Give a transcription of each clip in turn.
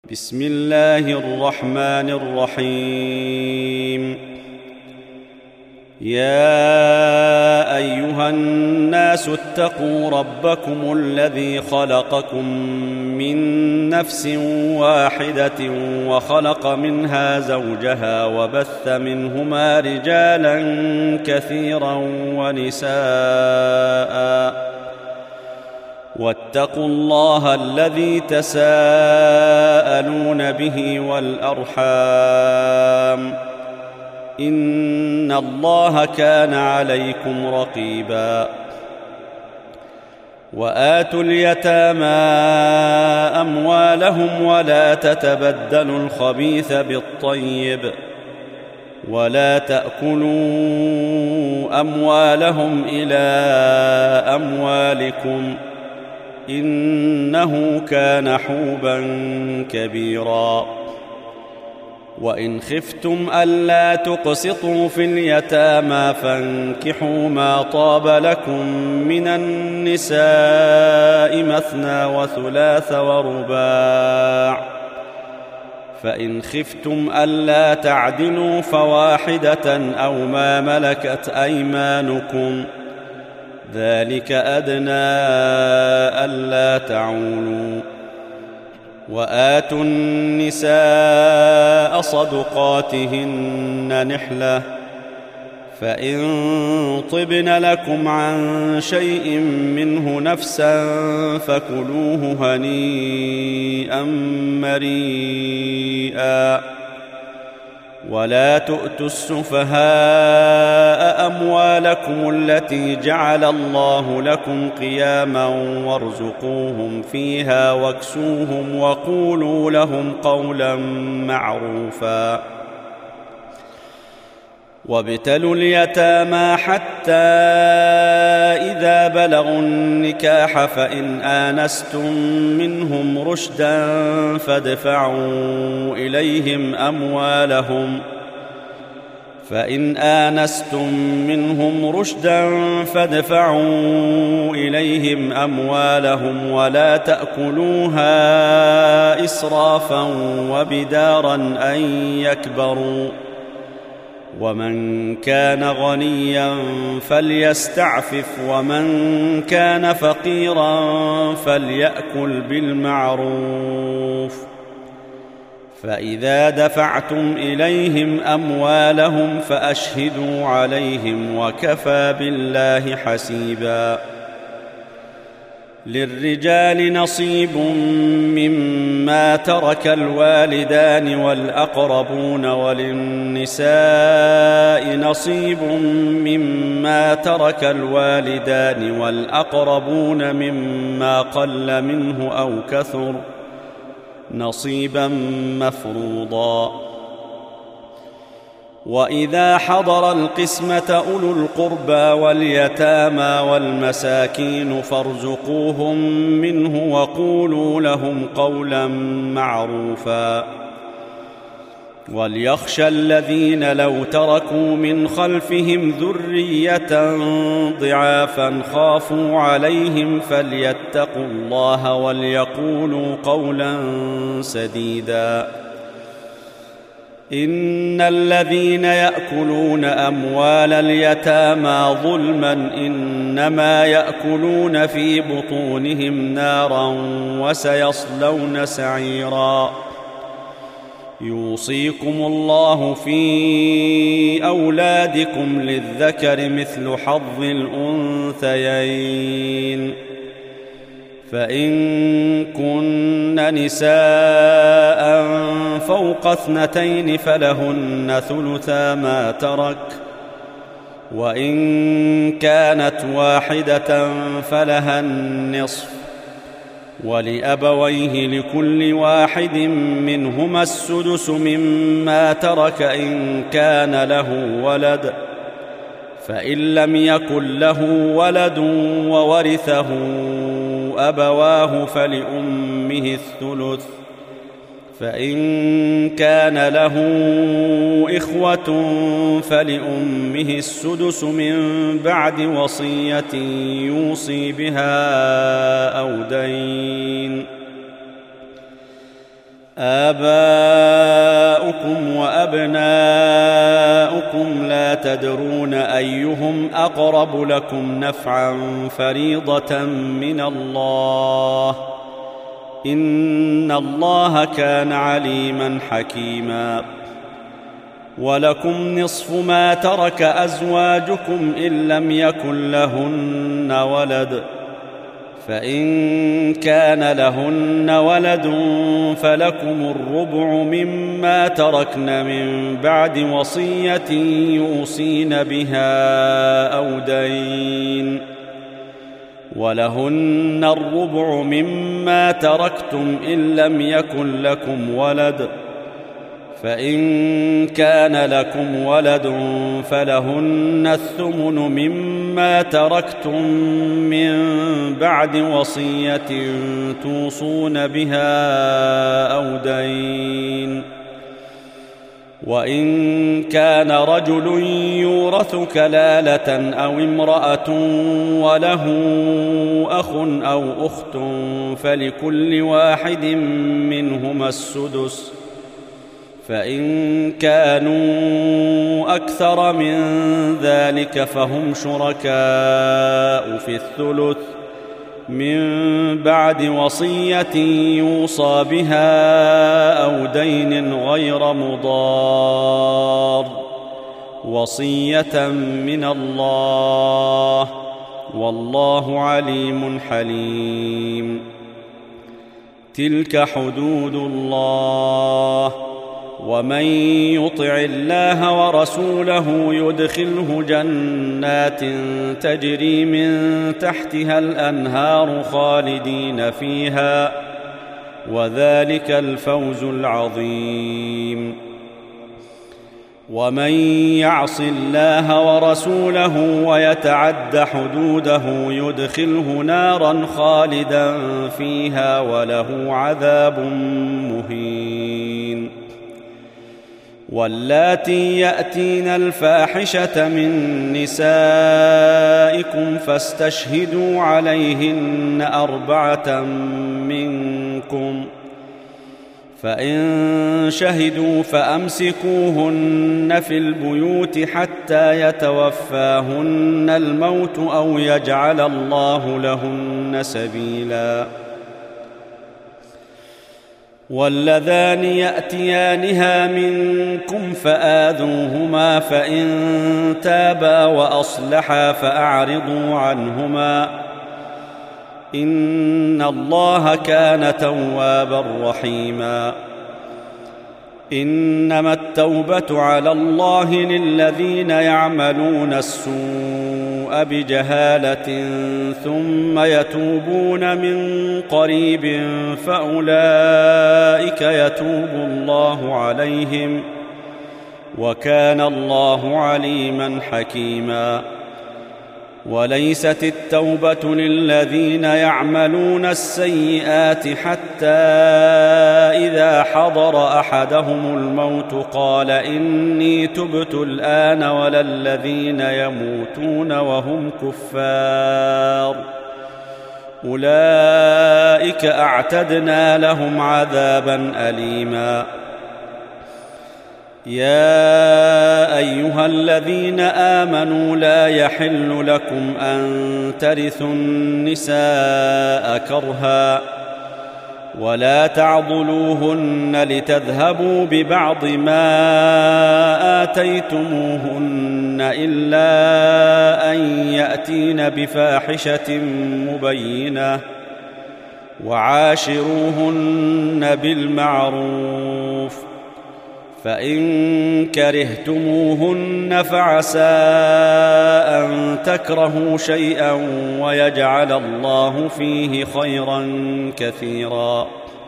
بسم الله الرحمن الرحيم. يا أيها الناس اتقوا ربكم الذي خلقكم من نفس واحدة وخلق منها زوجها وبث منهما رجالا كثيرا ونساء واتقوا الله الذي تساءلون به والأرحام إن الله كان عليكم رقيبا. وآتوا اليتامى أموالهم ولا تتبدلوا الخبيث بالطيب ولا تأكلوا أموالهم إلى أموالكم إنه كان حوبا كبيرا. وإن خفتم ألا تقسطوا في اليتامى فانكحوا ما طاب لكم من النساء مثنى وثلاث ورباع، فإن خفتم ألا تعدلوا فواحدة أو ما ملكت أيمانكم ذلك أدنى ألا تعولوا. وآتوا النساء صدقاتهن نحلة، فإن طبن لكم عن شيء منه نفسا فكلوه هنيئا مريئا. ولا تؤتوا السفهاء أموالكم التي جعل الله لكم قياما وارزقوهم فيها واكسوهم وقولوا لهم قولا معروفا. وابتلوا اليتامى حتى إذا بلغوا النكاح فإن آنستم منهم رشدا فادفعوا إليهم أموالهم ولا تأكلوها إسرافا وبدارا أن يكبروا. ومن كان غنيا فليستعفف ومن كان فقيرا فليأكل بالمعروف. فإذا دفعتم إليهم أموالهم فأشهدوا عليهم وكفى بالله حسيبا. للرجال نصيب مما ترك الوالدان والأقربون وللنساء نصيب مما ترك الوالدان والأقربون مما قل منه أو كثر نصيبا مفروضا. وإذا حضر القسمة أولو القربى واليتامى والمساكين فارزقوهم منه وقولوا لهم قولا معروفا. وليخشى الذين لو تركوا من خلفهم ذرية ضعافا خافوا عليهم فليتقوا الله وليقولوا قولا سديدا. إن الذين يأكلون أموال اليتامى ظلما إنما يأكلون في بطونهم نارا وسيصلون سعيرا. يوصيكم الله في أولادكم للذكر مثل حظ الأنثيين، فإن كن نساء فوق 2 فلهن ثلثا ما ترك، وإن كانت واحدة فلها النصف، ولأبويه لكل واحد منهما السدس مما ترك إن كان له ولد، فإن لم يكن له ولد وورثه أبواه فلأمه الثلث، فإن كان له إخوة فلأمه السدس من بعد وصية يوصي بها أو دين. آباؤكم وأبناؤكم لا تدرون أيهم أقرب لكم نفعا فريضة من الله إن الله كان عليما حكيما ولكم نصف ما ترك أزواجكم إن لم يكن لهن ولد فإن كان لهن ولد فلكم الربع مما تركن من بعد وصية يوصين بها أو دين ولهن الربع مما تركتم إن لم يكن لكم ولد فإن كان لكم ولد فلهن الثمن مما تركتم من بعد وصية توصون بها أو دين وإن كان رجل يورث كلالة أو امرأة وله أخ أو أخت فلكل واحد منهما السدس فإن كانوا أكثر من ذلك فهم شركاء في الثلث من بعد وصية يوصى بها أو دين غير مضار وصية من الله والله عليم حليم تلك حدود الله ومن يطع الله ورسوله يدخله جنات تجري من تحتها الأنهار خالدين فيها وذلك الفوز العظيم ومن يعص الله ورسوله ويتعد حدوده يدخله نارا خالدا فيها وله عذاب مهين واللاتي يأتين الفاحشة من نسائكم فاستشهدوا عليهن 4 منكم فإن شهدوا فأمسكوهن في البيوت حتى يتوفاهن الموت أو يجعل الله لهن سبيلا واللذان يأتيانها منكم فآذوهما فإن تابا وأصلحا فأعرضوا عنهما إن الله كان توابا رحيما إنما التوبة على الله للذين يعملون السوء بجهالة ثم يتوبون من قريب فأولئك يتوب الله عليهم وكان الله عليما حكيما وليست التوبة للذين يعملون السيئات حتى إذا حضر أحدهم الموت قال إني تبت الآن ولا الذين يموتون وهم كفار أولئك أعتدنا لهم عذابا أليما يا أيها الذين آمنوا لا يحل لكم أن ترثوا النساء كرها ولا تعضلوهن لتذهبوا ببعض ما آتيتموهن إلا أن يأتين بفاحشة مبينة وعاشروهن بالمعروف فإن كرهتموهن فعسى أن تكرهوا شيئا ويجعل الله فيه خيرا كثيرا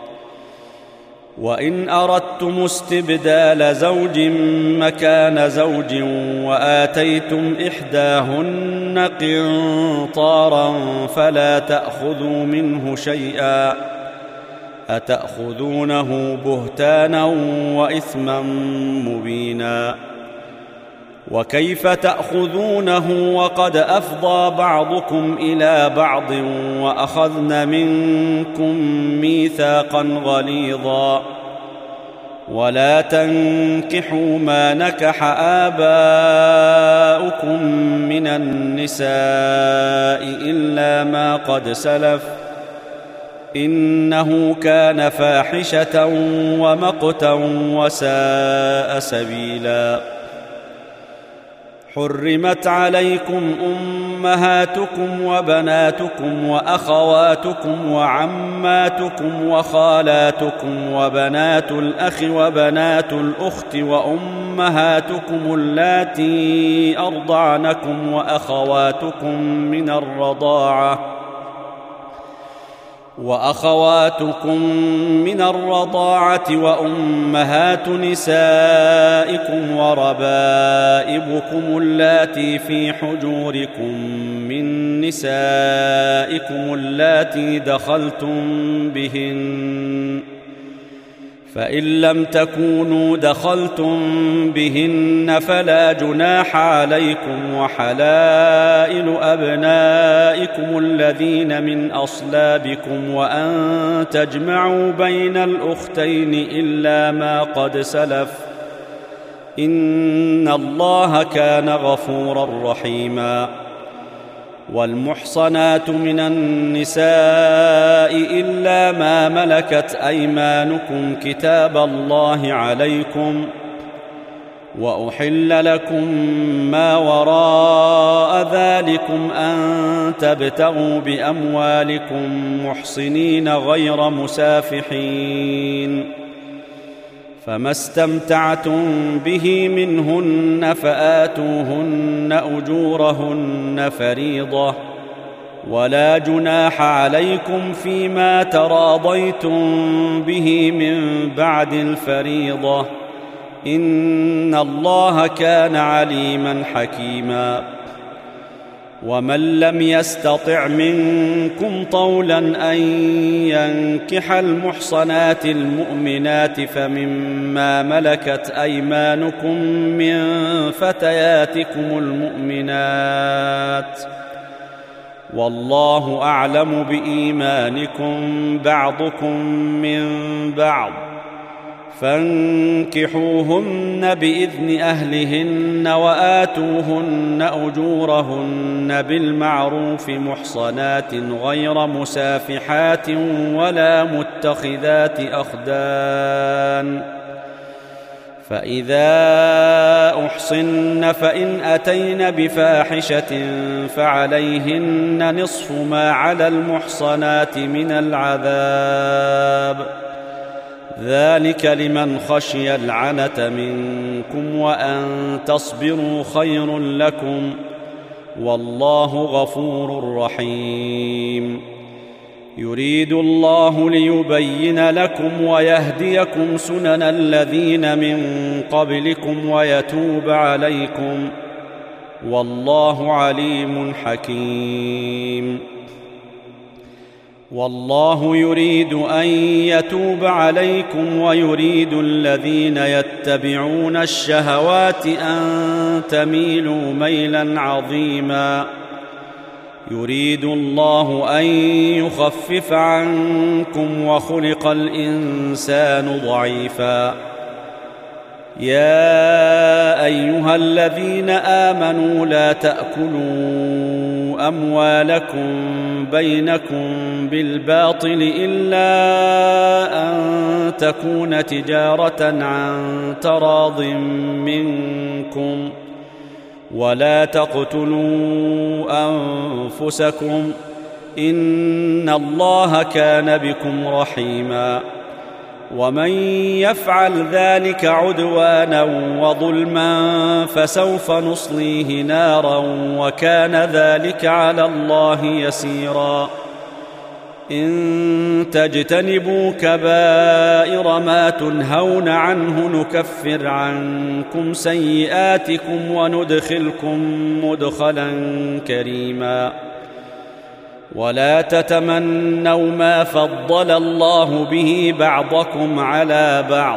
وإن أردتم استبدال زوج مكان زوج وآتيتم إحداهن قنطارا فلا تأخذوا منه شيئا أتأخذونه بهتانا وإثما مبينا وكيف تأخذونه وقد أفضى بعضكم إلى بعض وأخذن منكم ميثاقا غليظا ولا تنكحوا ما نكح آباؤكم من النساء إلا ما قد سلف إنه كان فاحشة ومقتا وساء سبيلا. حرمت عليكم أمهاتكم وبناتكم وأخواتكم وعماتكم وخالاتكم وبنات الأخ وبنات الأخت وأمهاتكم اللاتي أرضعنكم وأخواتكم من الرضاعة وأمهات نسائكم وربائبكم اللاتي في حجوركم من نسائكم اللاتي دخلتم بهن، فإن لم تكونوا دخلتم بهن فلا جناح عليكم، وحلائل أبنائكم الذين من أصلابكم، وأن تجمعوا بين الأختين إلا ما قد سلف إن الله كان غفورا رحيما. والمحصنات من النساء إلا ما ملكت أيمانكم كتاب الله عليكم، وأحل لكم ما وراء ذلكم أن تبتغوا بأموالكم محصنين غير مسافحين، فما استمتعتم به منهن فآتوهن أجورهن فريضة، ولا جناح عليكم فيما تراضيتم به من بعد الفريضة إن الله كان عليما حكيما. ومن لم يستطع منكم طولا أن ينكح المحصنات المؤمنات فمما ملكت أيمانكم من فتياتكم المؤمنات، والله أعلم بإيمانكم بعضكم من بعض، فانكحوهن بإذن أهلهن وآتوهن أجورهن بالمعروف محصنات غير مسافحات ولا متخذات أخدان، فإذا أحصن فإن أتين بفاحشة فعليهن نصف ما على المحصنات من العذاب، ذلك لمن خشي العنة منكم، وأن تصبروا خير لكم، والله غفور رحيم. يريد الله ليبين لكم ويهديكم سنن الذين من قبلكم ويتوب عليكم، والله عليم حكيم. والله يريد أن يتوب عليكم ويريد الذين يتبعون الشهوات أن تميلوا ميلا عظيما. يريد الله أن يخفف عنكم وخلق الإنسان ضعيفا. يا أيها الذين آمنوا لا تأكلوا أموالكم بينكم بالباطل إلا أن تكون تجارة عن تراض منكم، ولا تقتلوا أنفسكم إن الله كان بكم رحيما. ومن يفعل ذلك عدوانا وظلما فسوف نصليه نارا وكان ذلك على الله يسيرا. إن تجتنبوا كبائر ما تنهون عنه نكفر عنكم سيئاتكم وندخلكم مدخلا كريما. ولا تتمنوا ما فضل الله به بعضكم على بعض،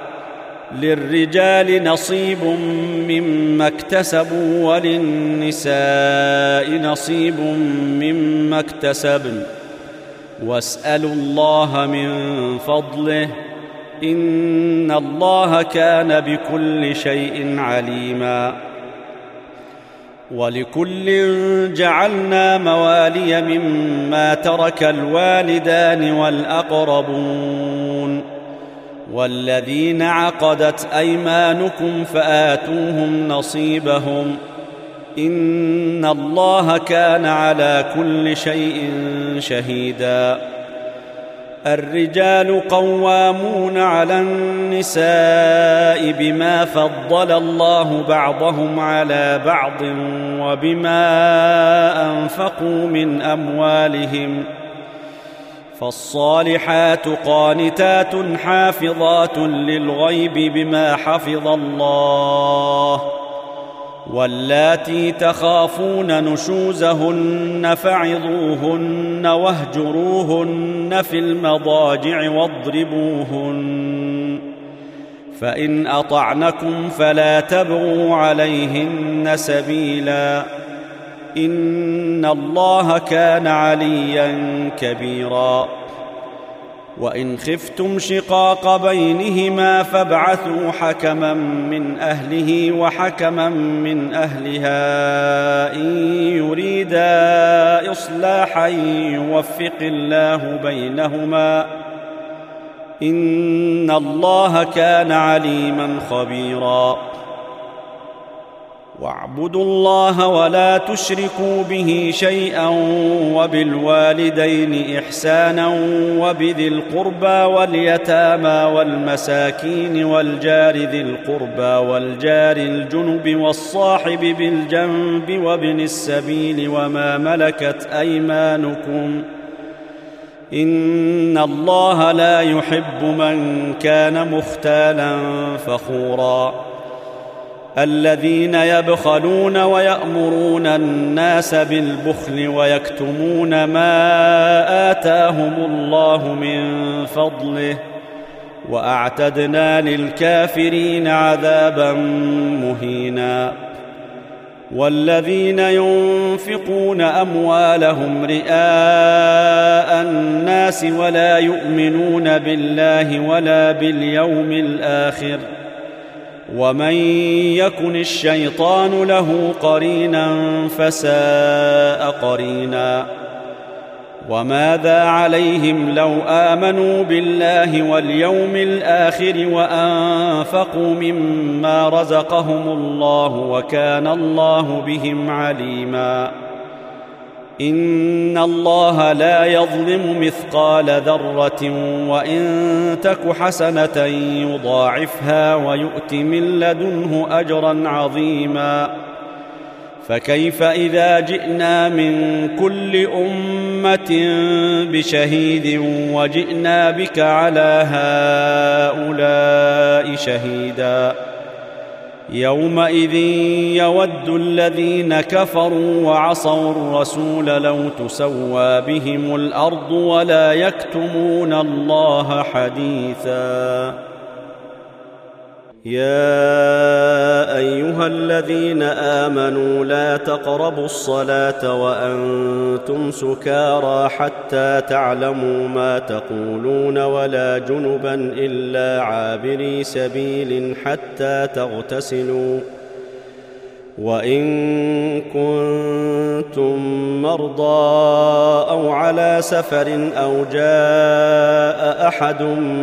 للرجال نصيب مما اكتسبوا وللنساء نصيب مما اكتسبن، واسألوا الله من فضله إن الله كان بكل شيء عليما. ولكل جعلنا موالي مما ترك الوالدان والأقربون والذين عقدت أيمانكم فآتوهم نصيبهم، إن الله كان على كل شيء شهيدا. الرجال قوامون على النساء بما فضل الله بعضهم على بعض وبما أنفقوا من أموالهم، فالصالحات قانتات حافظات للغيب بما حفظ الله، واللاتي تخافون نشوزهن فعظوهن واهجروهن في المضاجع واضربوهن، فإن أطعنكم فلا تبغوا عليهن سبيلا، إن الله كان عليا كبيرا. وإن خفتم شقاق بينهما فابعثوا حكما من أهله وحكما من أهلها إن يريدا إصلاحا يوفق الله بينهما، إن الله كان عليما خبيرا. واعبدوا الله ولا تشركوا به شيئا وبالوالدين إحسانا وبذي القربى واليتامى والمساكين والجار ذي القربى والجار الجنب والصاحب بالجنب وابن السبيل وما ملكت أيمانكم، إن الله لا يحب من كان مختالا فخورا. الذين يبخلون ويأمرون الناس بالبخل ويكتمون ما آتاهم الله من فضله، وأعتدنا للكافرين عذابا مهينا. والذين ينفقون أموالهم رئاء الناس ولا يؤمنون بالله ولا باليوم الآخر، ومن يكن الشيطان له قرينا فساء قرينا. وماذا عليهم لو آمنوا بالله واليوم الآخر وأنفقوا مما رزقهم الله وكان الله بهم عليما. إن الله لا يظلم مثقال ذرة وإن تك حسنة يضاعفها ويؤت من لدنه أجرا عظيما. فكيف إذا جئنا من كل أمة بشهيد وجئنا بك على هؤلاء شهيدا، يومئذ يود الذين كفروا وعصوا الرسول لو تسوى بهم الأرض ولا يكتمون الله حديثا. يا أيها الذين آمنوا لا تقربوا الصلاة وأنتم سكارى حتى تعلموا ما تقولون ولا جنبا إلا عابري سبيل حتى تغتسلوا، وإن كنتم مرضى أو على سفر أو جاء أحد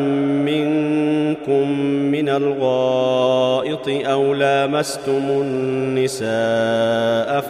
منكم من الغائط أو لامستم النساء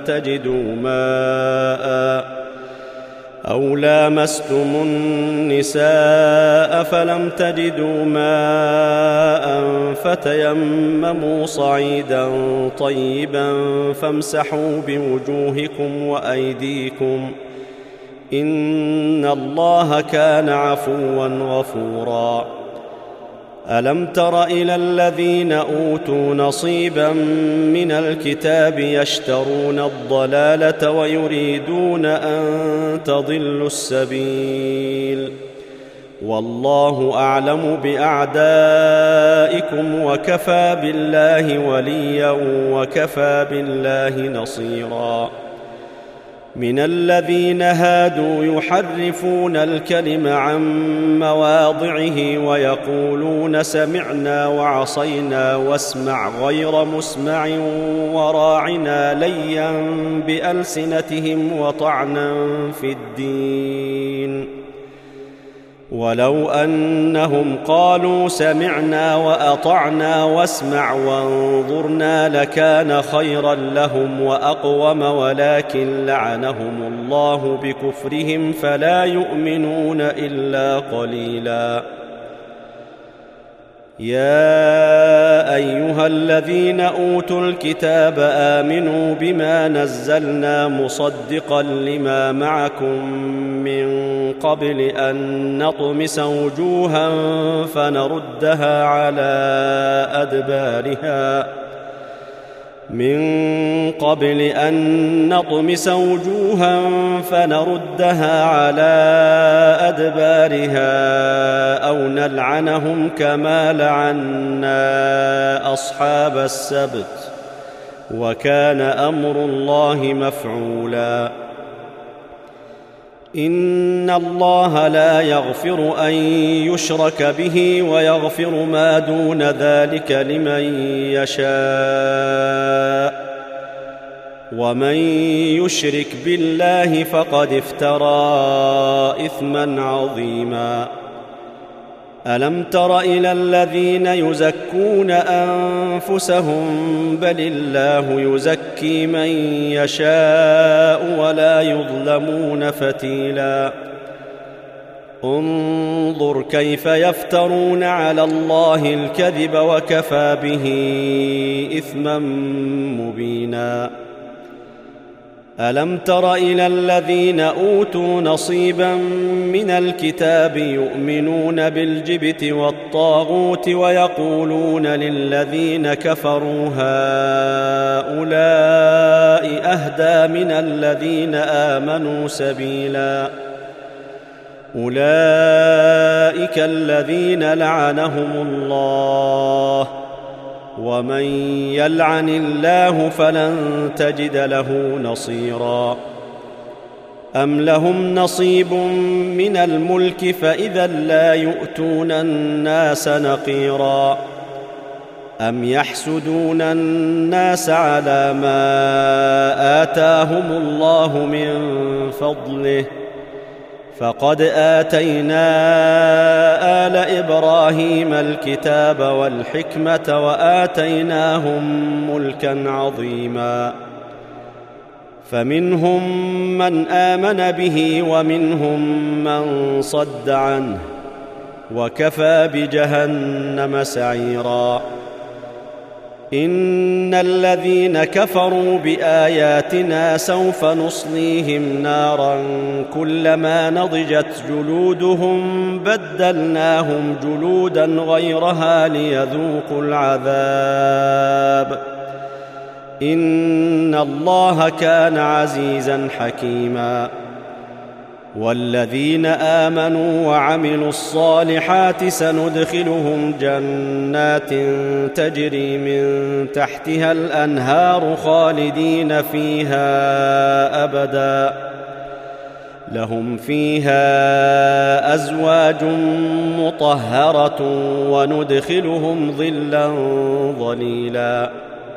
فلم تجدوا ماء فتيمموا صعيدا طيبا فامسحوا بوجوهكم وأيديكم، إن الله كان عفوا غفورا. ألم تر إلى الذين أوتوا نصيبا من الكتاب يشترون الضلالة ويريدون أن تضلوا السبيل، والله أعلم بأعدائكم وكفى بالله وليا وكفى بالله نصيرا. من الذين هادوا يحرفون الكلم عن مواضعه ويقولون سمعنا وعصينا واسمع غير مسمع وراعنا ليا بألسنتهم وطعنا في الدين. ولو أنهم قالوا سمعنا وأطعنا واسمع وانظرنا لكان خيرا لهم وأقوم، ولكن لعنهم الله بكفرهم فلا يؤمنون إلا قليلا. يا أيها الذين أوتوا الكتاب آمنوا بما نزلنا مصدقا لما معكم من قبل أن نطمس وجوها فنردها على أدبارها أو نلعنهم كما لعنا أصحاب السبت، وكان أمر الله مفعولا. إن الله لا يغفر أن يشرك به ويغفر ما دون ذلك لمن يشاء، ومن يشرك بالله فقد افترى إثما عظيما. ألم تر إلى الذين يزكون أنفسهم بل الله يزكي من يشاء ولا يظلمون فتيلا. انظر كيف يفترون على الله الكذب وكفى به إثما مبينا. ألم تر إلى الذين أوتوا نصيبا من الكتاب يؤمنون بالجبت والطاغوت ويقولون للذين كفروا هؤلاء أهدى من الذين آمنوا سبيلا. أولئك الذين لعنهم الله، ومن يلعن الله فلن تجد له نصيرا. أم لهم نصيب من الملك فإذا لا يؤتون الناس نقيرا. أم يحسدون الناس على ما آتاهم الله من فضله، فقد آتينا آل إبراهيم الكتاب والحكمة وآتيناهم ملكا عظيما. فمنهم من آمن به ومنهم من صد عنه، وكفى بجهنم سعيرا. إن الذين كفروا بآياتنا سوف نصليهم نارا كلما نضجت جلودهم بدلناهم جلودا غيرها ليذوقوا العذاب. إن الله كان عزيزا حكيما. والذين آمنوا وعملوا الصالحات سندخلهم جنات تجري من تحتها الأنهار خالدين فيها أبدا، لهم فيها أزواج مطهرة وندخلهم ظلا ظليلا.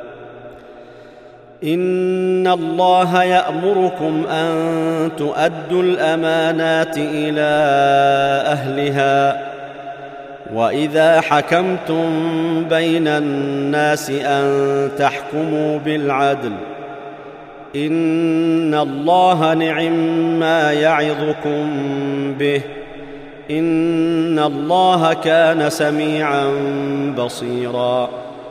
إن الله يأمركم أن تؤدوا الأمانات إلى أهلها، وإذا حكمتم بين الناس أن تحكموا بالعدل. إن الله نعم-ما يعظكم به، إن الله كان سميعا بصيرا.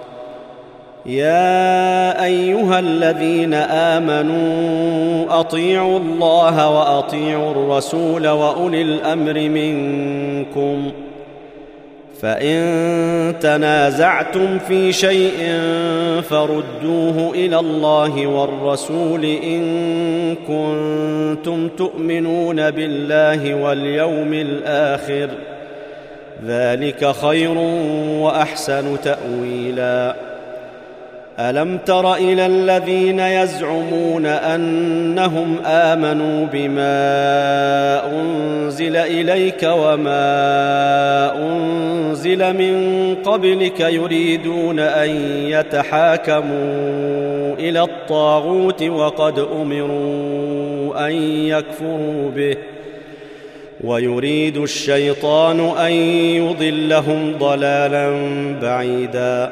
يا أيها الذين آمنوا أطيعوا الله وأطيعوا الرسول وأولي الأمر منكم، فإن تنازعتم في شيء فردوه إلى الله والرسول إن كنتم تؤمنون بالله واليوم الآخر، ذلك خير وأحسن تأويلا. ألم تر إلى الذين يزعمون أنهم آمنوا بما أنزل إليك وما أنزل من قبلك يريدون أن يتحاكموا إلى الطاغوت وقد أمروا أن يكفروا به ويريد الشيطان أن يضلهم ضلالا بعيدا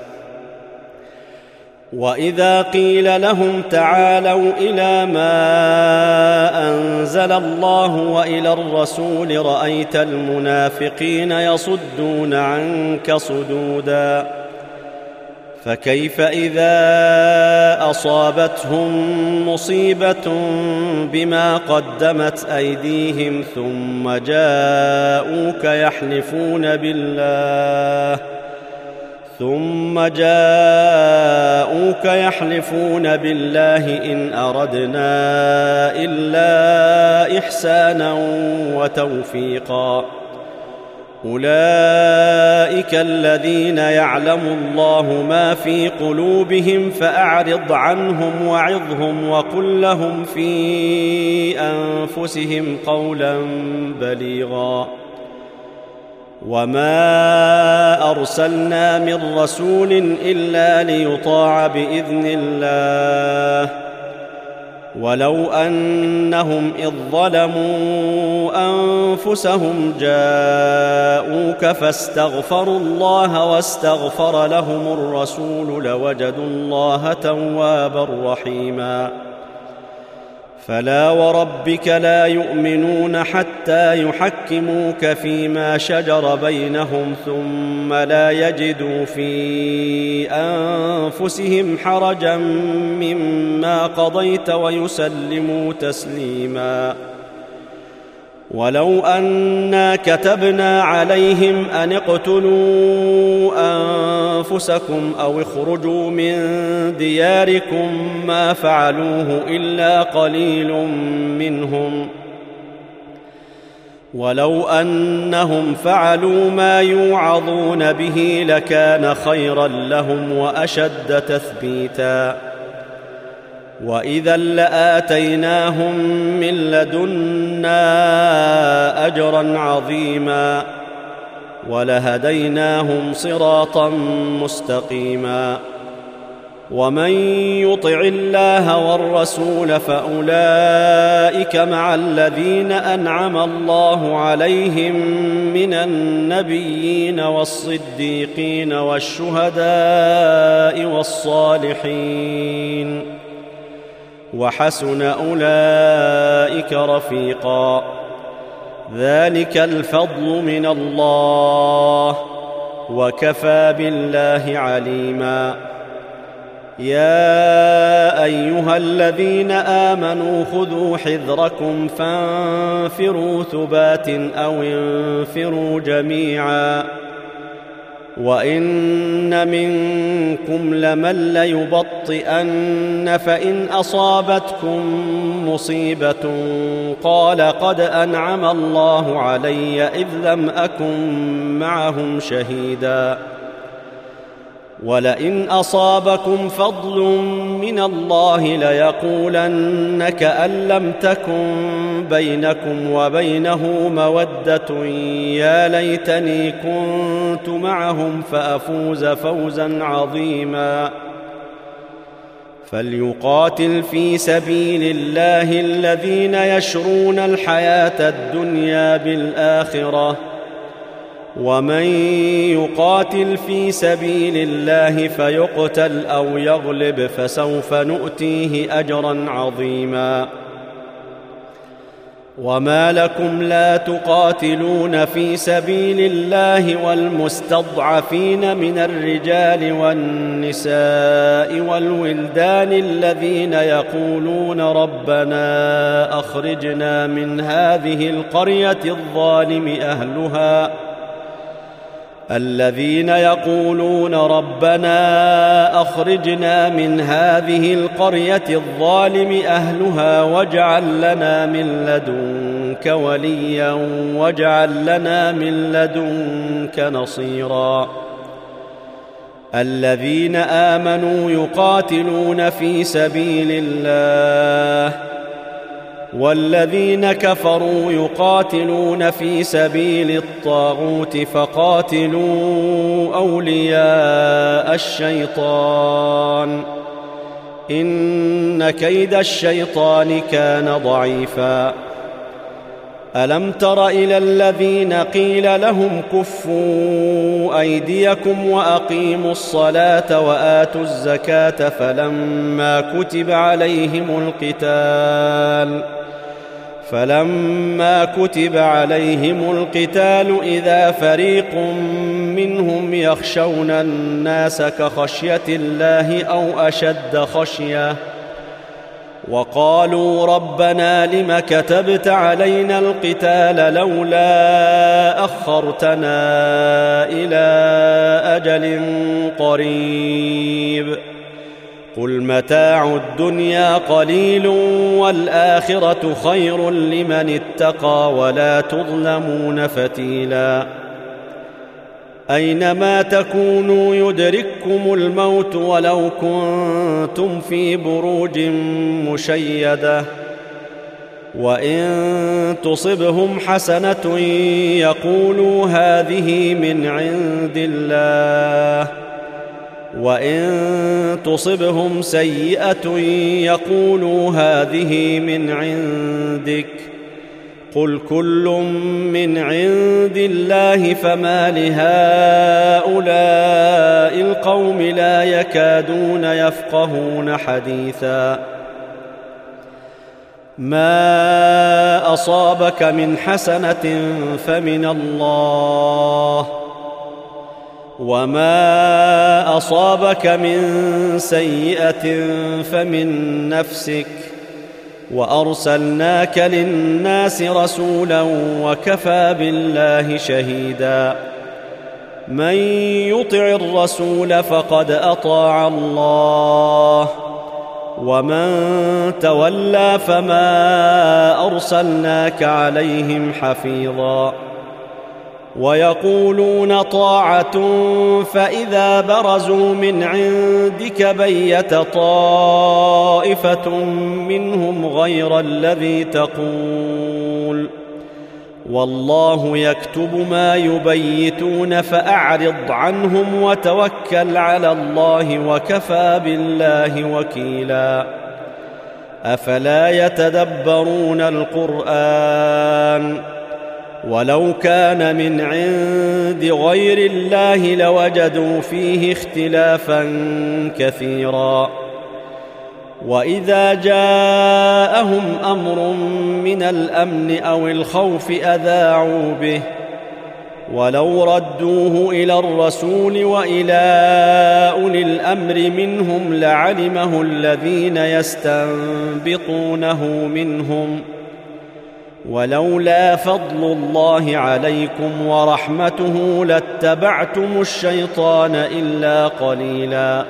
وإذا قيل لهم تعالوا إلى ما أنزل الله وإلى الرسول رأيت المنافقين يصدون عنك صدودا فكيف إذا أصابتهم مصيبة بما قدمت أيديهم ثم جاءوك يحلفون بالله إن أردنا إلا إحسانا وتوفيقا أولئك الذين يعلم الله ما في قلوبهم فأعرض عنهم وعظهم وقل لهم في أنفسهم قولا بليغا وما أرسلنا من رسول إلا ليطاع بإذن الله ولو أنهم إذ ظلموا أنفسهم جاءوك فاستغفروا الله واستغفر لهم الرسول لوجدوا الله توابا رحيما فلا وربك لا يؤمنون حتى يحكموك فيما شجر بينهم ثم لا يجدوا في أنفسهم حرجا مما قضيت ويسلموا تسليما ولو أنا كتبنا عليهم أن اقتلوا أنفسكم أو اخرجوا من دياركم ما فعلوه إلا قليل منهم ولو أنهم فعلوا ما يوعظون به لكان خيرا لهم وأشد تثبيتا وإذا لآتيناهم من لدنا أجرا عظيما ولهديناهم صراطا مستقيما ومن يطع الله والرسول فأولئك مع الذين أنعم الله عليهم من النبيين والصديقين والشهداء والصالحين وحسن أولئك رفيقا ذلك الفضل من الله وكفى بالله عليما يا أيها الذين آمنوا خذوا حذركم فانفروا ثبات أو انفروا جميعا وإن منكم لمن ليبطئن فإن أصابتكم مصيبة قال قد أنعم الله علي إذ لم أكن معهم شهيدا ولئن أصابكم فضل من الله ليقولن كأن لم تكن بينكم وبينه مودة يا ليتني كنت معهم فأفوز فوزا عظيما فليقاتل في سبيل الله الذين يشرون الحياة الدنيا بالآخرة ومن يقاتل في سبيل الله فيقتل أو يغلب فسوف نؤتيه أجرا عظيما وما لكم لا تقاتلون في سبيل الله والمستضعفين من الرجال والنساء والولدان الذين يقولون ربنا أخرجنا من هذه القرية الظالم أهلها واجعل لنا من لدنك وليا واجعل لنا من لدنك نصيرا الذين آمنوا يقاتلون في سبيل الله، والذين كفروا يقاتلون في سبيل الطاغوت فقاتلوا أولياء الشيطان إن كيد الشيطان كان ضعيفا. ألم تر إلى الذين قيل لهم كفوا أيديكم وأقيموا الصلاة وآتوا الزكاة فلما كتب عليهم القتال إذا فريق منهم يخشون الناس كخشية الله أو أشد خشية وقالوا ربنا لم كتبت علينا القتال لولا أخرتنا إلى أجل قريب قل متاع الدنيا قليل والآخرة خير لمن اتقى ولا تظلمون فتيلا. أينما تكونوا يدرككم الموت ولو كنتم في بروج مشيدة وإن تصبهم حسنة يقولوا هذه من عند الله وإن تصبهم سيئة يقولوا هذه من عندك قل كل من عند الله فما لهؤلاء القوم لا يكادون يفقهون حديثا. ما أصابك من حسنة فمن الله وما أصابك من سيئة فمن نفسك وأرسلناك للناس رسولا وكفى بالله شهيدا. من يطع الرسول فقد أطاع الله ومن تولى فما أرسلناك عليهم حفيظا. ويقولون طاعة فإذا برزوا من عندك بيت طائفة منهم غير الذي تقول والله يكتب ما يبيتون فأعرض عنهم وتوكل على الله وكفى بالله وكيلا. أفلا يتدبرون القرآن ولو كان من عند غير الله لوجدوا فيه اختلافا كثيرا. وإذا جاءهم أمر من الأمن أو الخوف أذاعوا به ولو ردوه إلى الرسول وإلى أولي الأمر منهم لعلمه الذين يستنبطونه منهم ولولا فضل الله عليكم ورحمته لاتبعتم الشيطان إلا قليلا.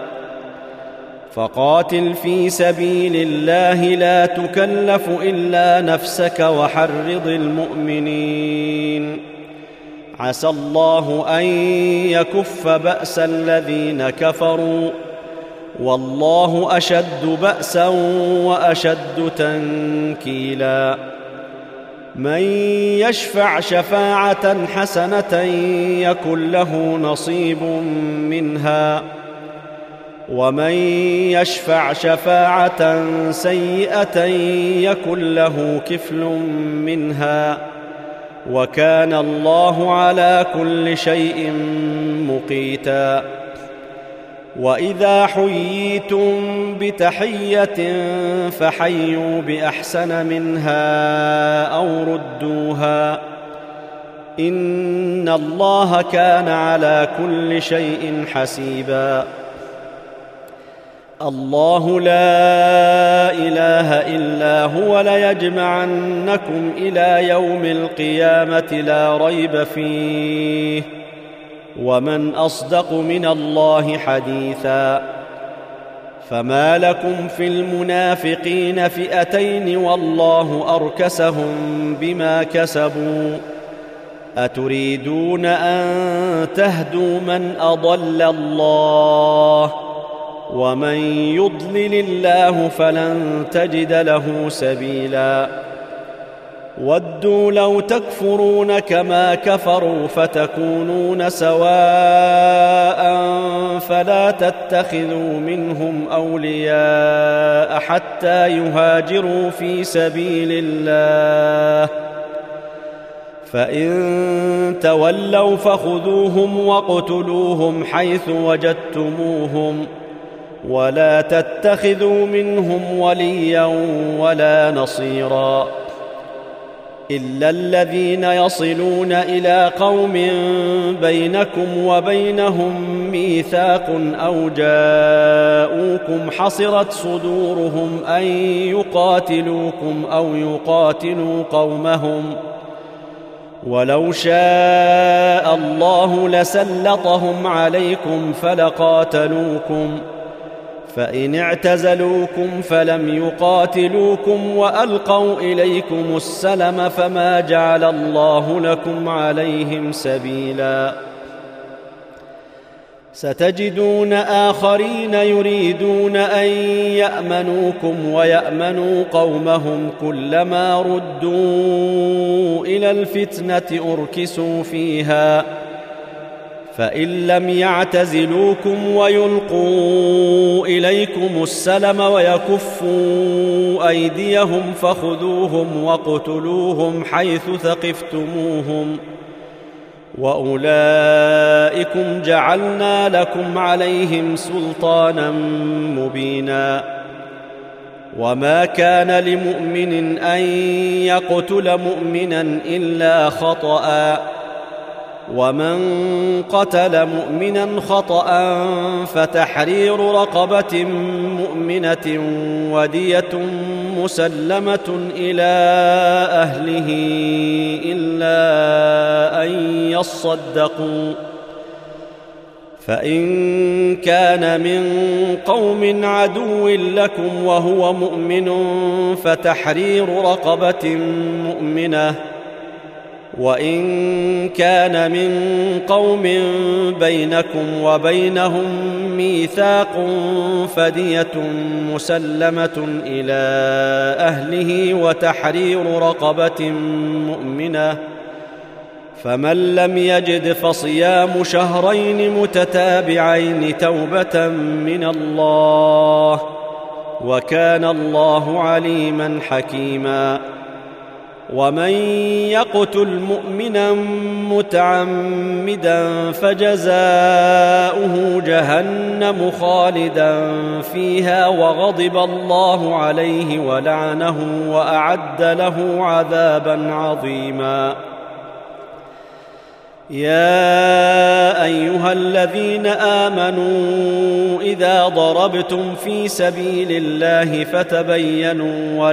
فقاتل في سبيل الله لا تكلف إلا نفسك وحرض المؤمنين عسى الله أن يكف بأس الذين كفروا والله أشد بأسا وأشد تنكيلا. من يشفع شفاعة حسنة يكن له نصيب منها ومن يشفع شفاعة سيئة يكن له كفل منها وكان الله على كل شيء مقيتا. وإذا حييتم بتحية فحيوا بأحسن منها أو ردوها إن الله كان على كل شيء حسيبا. الله لا إله إلا هو ليجمعنكم إلى يوم القيامة لا ريب فيه ومن أصدق من الله حديثا. فما لكم في المنافقين فئتين والله أركسهم بما كسبوا أتريدون أن تهدوا من أضل الله ومن يضلل الله فلن تجد له سبيلا ودوا لو تكفرون كما كفروا فتكونون سواء فلا تتخذوا منهم أولياء حتى يهاجروا في سبيل الله فإن تولوا فخذوهم واقتلوهم حيث وجدتموهم ولا تتخذوا منهم وليا ولا نصيرا إلا الذين يصلون إلى قوم بينكم وبينهم ميثاق أو جاءوكم حصرت صدورهم أن يقاتلوكم أو يقاتلوا قومهم ولو شاء الله لسلطهم عليكم فلقاتلوكم فإن اعتزلوكم فلم يقاتلوكم وألقوا إليكم السلم فما جعل الله لكم عليهم سبيلا ستجدون آخرين يريدون أن يأمنوكم ويأمنوا قومهم كلما ردوا إلى الفتنة أركسوا فيها فإن لم يعتزلوكم ويلقوا إليكم السلم ويكفوا أيديهم فخذوهم واقتلوهم حيث ثقفتموهم وأولئكم جعلنا لكم عليهم سلطانا مبينا وما كان لمؤمن أن يقتل مؤمنا إلا خطأ ومن قتل مؤمنا خطأ فتحرير رقبة مؤمنة ودية مسلمة إلى أهله إلا أن يصدقوا فإن كان من قوم عدو لكم وهو مؤمن فتحرير رقبة مؤمنة وإن كان من قوم بينكم وبينهم ميثاق فدية مسلمة إلى أهله وتحرير رقبة مؤمنة فمن لم يجد فصيام شهرين متتابعين توبة من الله وكان الله عليما حكيما ومن يقتل مؤمنا متعمدا فجزاؤه جهنم خالدا فيها وغضب الله عليه ولعنه وأعد له عذابا عظيما يا أيها الذين آمنوا إذا ضربتم في سبيل الله فتبينوا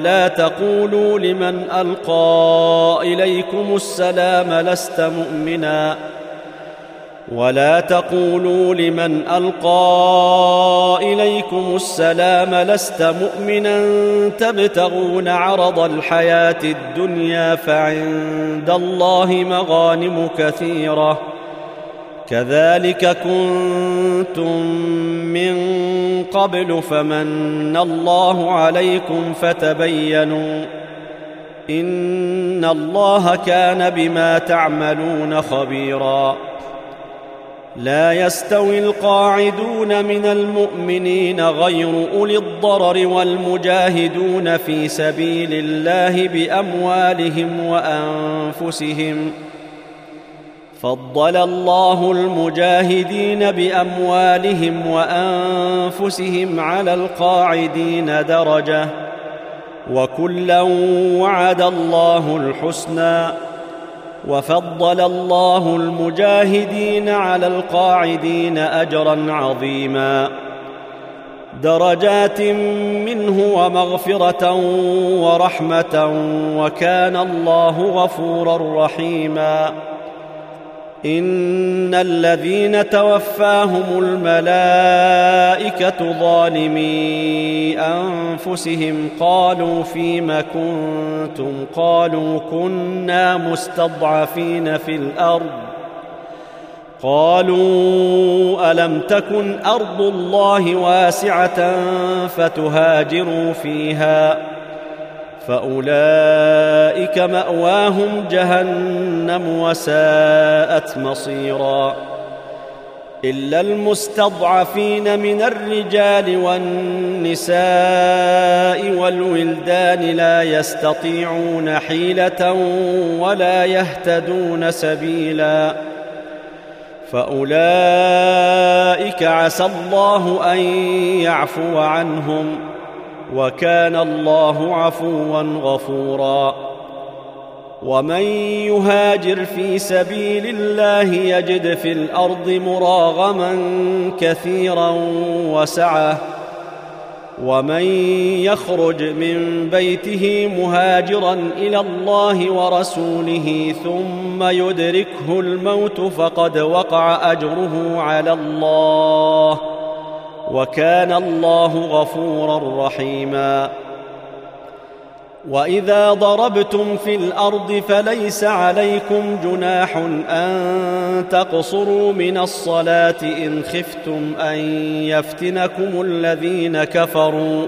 ولا تقولوا لمن ألقى إليكم السلام لست مؤمنا تبتغون عرض الحياة الدنيا فعند الله مغانم كثيرة كذلك كنتم من قبل فمن الله عليكم فتبينوا إن الله كان بما تعملون خبيرا لا يستوي القاعدون من المؤمنين غير أولي الضرر والمجاهدون في سبيل الله بأموالهم وأنفسهم فضل الله المجاهدين بأموالهم وأنفسهم على القاعدين درجة وكلا وعد الله الحسنى وفضل الله المجاهدين على القاعدين أجرا عظيما درجات منه ومغفرة ورحمة وكان الله غفورا رحيما إن الذين توفاهم الملائكة ظالمي أنفسهم قالوا فيم كنتم قالوا كنا مستضعفين في الأرض قالوا ألم تكن أرض الله واسعة فتهاجروا فيها فأولئك مأواهم جهنم وساءت مصيرا إلا المستضعفين من الرجال والنساء والولدان لا يستطيعون حيلة ولا يهتدون سبيلا فأولئك عسى الله أن يعفو عنهم وكان الله عفوا غفورا ومن يهاجر في سبيل الله يجد في الأرض مراغما كثيرا وسعة ومن يخرج من بيته مهاجرا إلى الله ورسوله ثم يدركه الموت فقد وقع أجره على الله وكان الله غفورا رحيما وإذا ضربتم في الأرض فليس عليكم جناح أن تقصروا من الصلاة إن خفتم أن يفتنكم الذين كفروا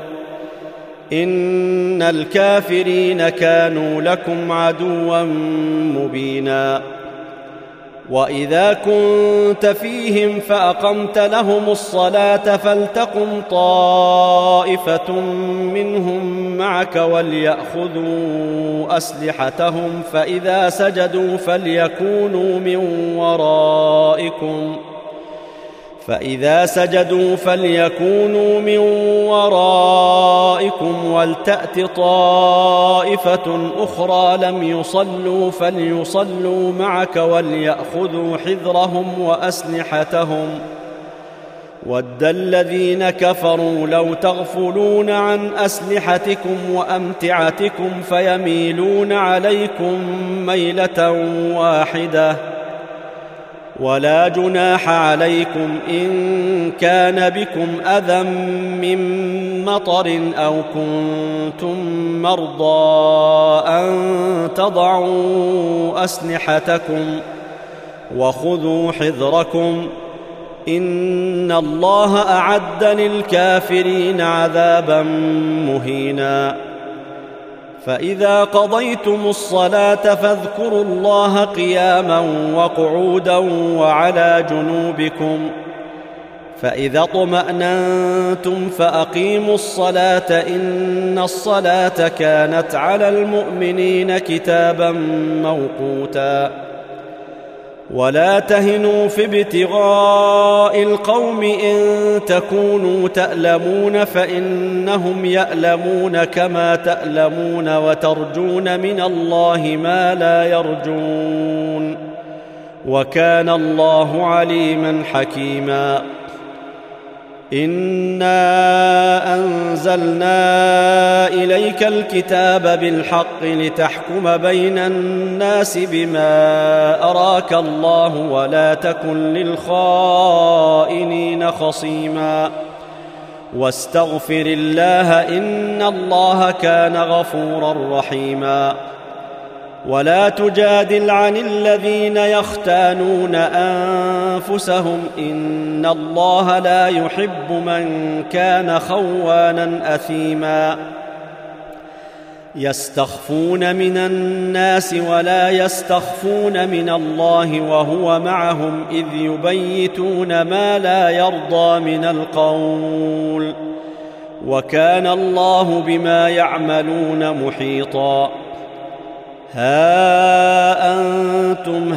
إن الكافرين كانوا لكم عدوا مبينا وإذا كنت فيهم فأقمت لهم الصلاة فلتقم طائفة منهم معك وليأخذوا أسلحتهم فإذا سجدوا فليكونوا من ورائكم ولتأت طائفة أخرى لم يصلوا فليصلوا معك وليأخذوا حذرهم وأسلحتهم ود الذين كفروا لو تغفلون عن أسلحتكم وأمتعتكم فيميلون عليكم ميلة واحدة ولا جناح عليكم إن كان بكم أذى من مطر أو كنتم مرضى أن تضعوا أسلحتكم وخذوا حذركم إن الله أعد للكافرين عذابا مهينا فإذا قضيتم الصلاة فاذكروا الله قياما وقعودا وعلى جنوبكم فإذا اطمأننتم فأقيموا الصلاة إن الصلاة كانت على المؤمنين كتابا موقوتا ولا تهنوا في ابتغاء القوم إن تكونوا تألمون فإنهم يألمون كما تألمون وترجون من الله ما لا يرجون وكان الله عليما حكيما إنا أنزلنا إليك الكتاب بالحق لتحكم بين الناس بما أراك الله ولا تكن للخائنين خصيما واستغفر الله إن الله كان غفورا رحيما ولا تجادل عن الذين يختانون أنفسهم إن الله لا يحب من كان خوانا أثيما يستخفون من الناس ولا يستخفون من الله وهو معهم إذ يبيتون ما لا يرضى من القول وكان الله بما يعملون محيطا ها أنتم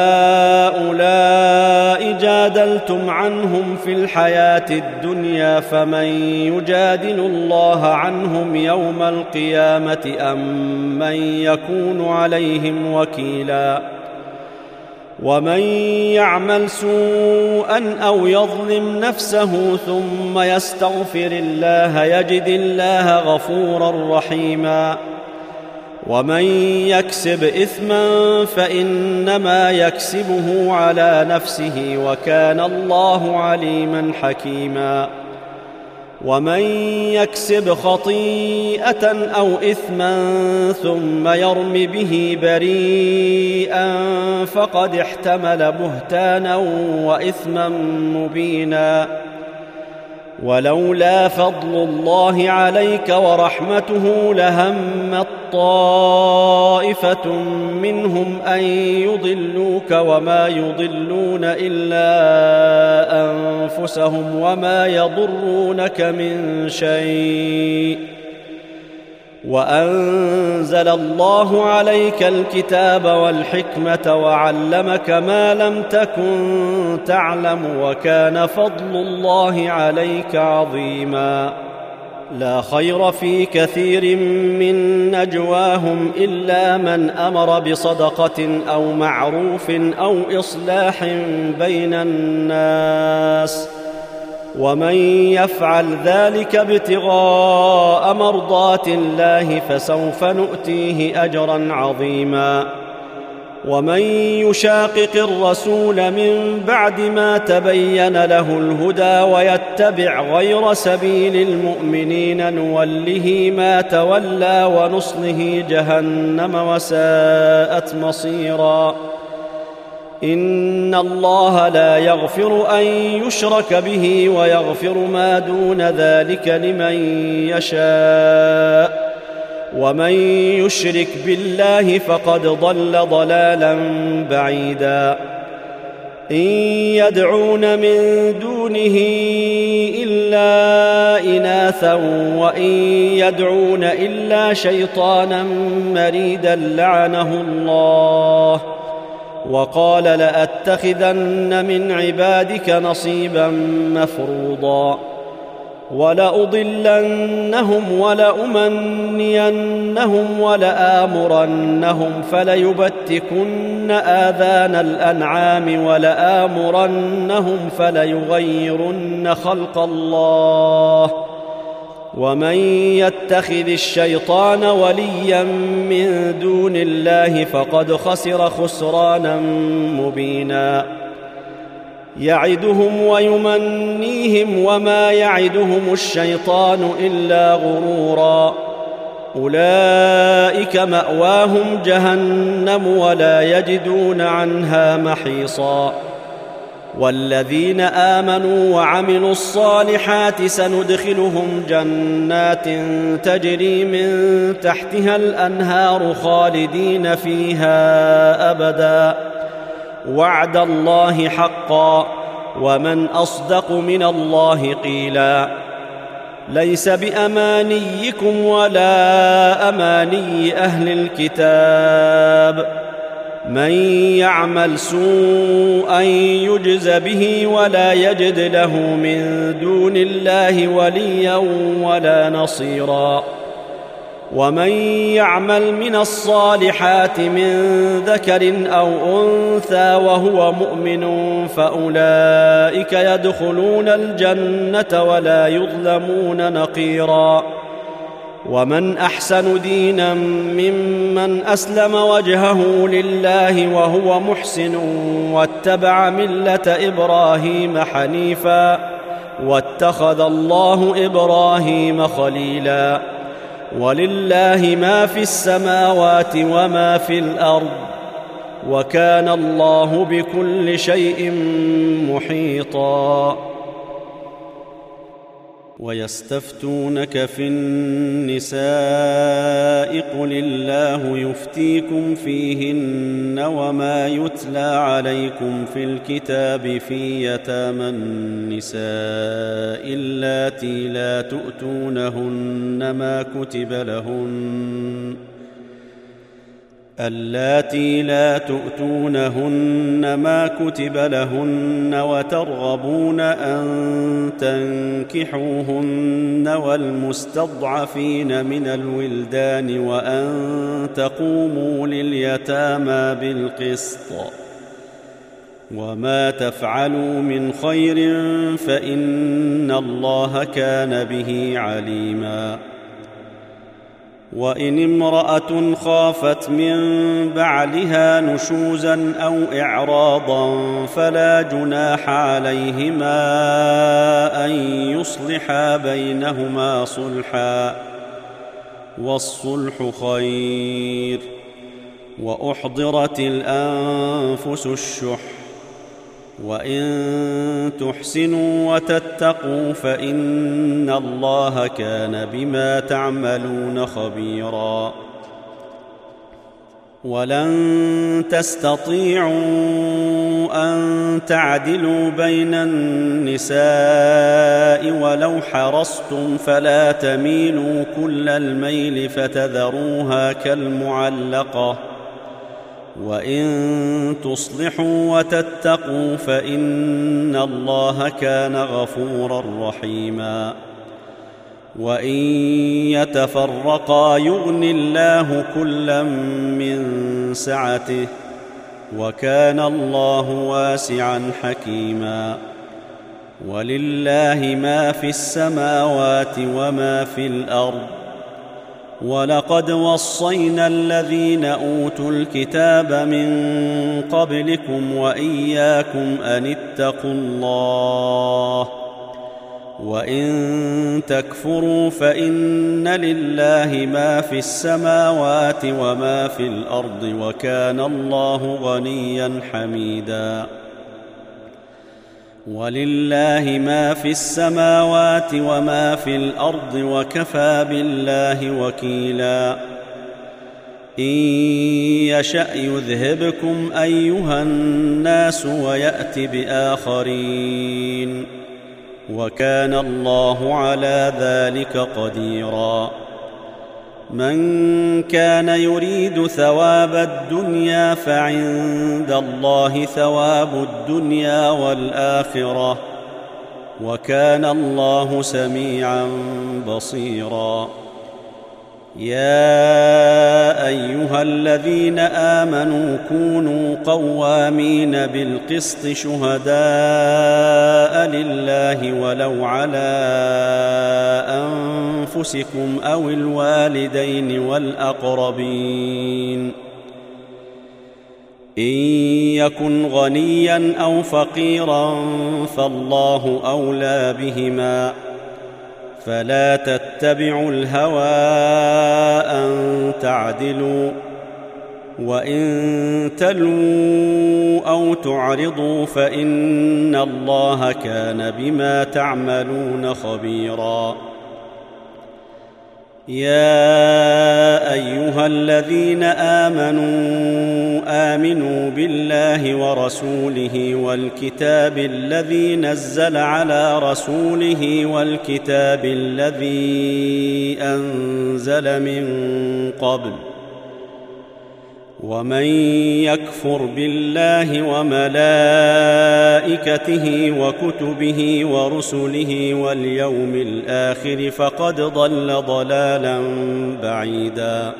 هؤلاء جادلتم عنهم في الحياة الدنيا فمن يجادل الله عنهم يوم القيامة أم من يكون عليهم وكيلا ومن يعمل سوءا أو يظلم نفسه ثم يستغفر الله يجد الله غفورا رحيما ومن يكسب إثما فإنما يكسبه على نفسه وكان الله عليما حكيما. ومن يكسب خطيئة أو إثما ثم يرم به بريئا فقد احتمل بهتانا وإثما مبينا. ولولا فضل الله عليك ورحمته لهمت طائفة منهم أن يضلوك وما يضلون إلا أنفسهم وما يضرونك من شيء. وأنزل الله عليك الكتاب والحكمة وعلمك ما لم تكن تعلم وكان فضل الله عليك عظيما. لا خير في كثير من نجواهم إلا من أمر بصدقة أو معروف أو إصلاح بين الناس، ومن يفعل ذلك ابتغاء مرضات الله فسوف نؤتيه أجرا عظيما. ومن يشاقق الرسول من بعد ما تبين له الهدى ويتبع غير سبيل المؤمنين نوله ما تولى ونصله جهنم وساءت مصيرا. إن الله لا يغفر أن يشرك به ويغفر ما دون ذلك لمن يشاء، ومن يشرك بالله فقد ضل ضلالا بعيدا. إن يدعون من دونه إلا إناثا وإن يدعون إلا شيطانا مريدا لعنه الله، وقال لأتخذن من عبادك نصيبا مفروضا. ولأضلنهم ولأمنينهم ولآمرنهم فليبتكن آذان الأنعام ولآمرنهم فليغيرن خلق الله. ومن يتخذ الشيطان وليا من دون الله فقد خسر خسرانا مبينا. يعدهم ويمنيهم وما يعدهم الشيطان إلا غرورا. أولئك مأواهم جهنم ولا يجدون عنها محيصا. والذين آمنوا وعملوا الصالحات سندخلهم جنات تجري من تحتها الأنهار خالدين فيها أبدا، وعد الله حقا، ومن أصدق من الله قيلا. ليس بأمانيكم ولا أماني أهل الكتاب، من يعمل سوءا يجز به ولا يجد له من دون الله وليا ولا نصيرا. ومن يعمل من الصالحات من ذكر أو أنثى وهو مؤمن فأولئك يدخلون الجنة ولا يظلمون نقيرا. ومن أحسن دينا ممن أسلم وجهه لله وهو محسن واتبع ملة إبراهيم حنيفا واتخذ الله إبراهيم خليلا. ولله ما في السماوات وما في الأرض، وكان الله بكل شيء محيطا. ويستفتونك في النساء قل الله يفتيكم فيهن وما يتلى عليكم في الكتاب في يتامى النساء اللاتي لا تؤتونهن ما كتب لهن وترغبون أن تنكحوهن والمستضعفين من الولدان وأن تقوموا لليتامى بالقسط، وما تفعلوا من خير فإن الله كان به عليما. وإن امرأة خافت من بعلها نشوزا أو إعراضا فلا جناح عليهما أن يصلحا بينهما صلحا، والصلح خير. وأحضرت الأنفس الشح، وإن تحسنوا وتتقوا فإن الله كان بما تعملون خبيرا. ولن تستطيعوا أن تعدلوا بين النساء ولو حرصتم، فلا تميلوا كل الميل فتذروها كالمعلقة، وإن تصلحوا وتتقوا فإن الله كان غفورا رحيما. وإن يتفرقا يغن الله كلا من سعته، وكان الله واسعا حكيما. ولله ما في السماوات وما في الأرض. ولقد وصينا الذين أوتوا الكتاب من قبلكم وإياكم أن اتقوا الله، وإن تكفروا فإن لله ما في السماوات وما في الأرض، وكان الله غنيا حميدا. ولله ما في السماوات وما في الأرض، وكفى بالله وكيلا. إن يشأ يذهبكم أيها الناس ويأت بآخرين، وكان الله على ذلك قديرا. من كان يريد ثواب الدنيا فعند الله ثواب الدنيا والآخرة، وكان الله سميعا بصيرا. يا أيها الذين آمنوا كونوا قوامين بالقسط شهداء لله ولو على أنفسكم أو الوالدين والأقربين، إن يكن غنيا أو فقيرا فالله أولى بهما، فلا تتبعوا الهوى أن تعدلوا، وإن تلووا أو تعرضوا فإن الله كان بما تعملون خبيرا. يا أيها الذين آمنوا بالله ورسوله والكتاب الذي نزل على رسوله والكتاب الذي أنزل من قبل، ومن يكفر بالله وملائكته وكتبه ورسله واليوم الآخر فقد ضل ضلالا بعيدا.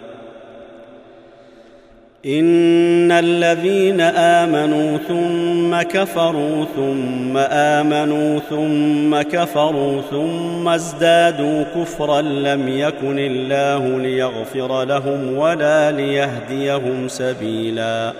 إن الذين آمنوا ثم كفروا ثم آمنوا ثم كفروا ثم ازدادوا كفرا لم يكن الله ليغفر لهم ولا ليهديهم سبيلا.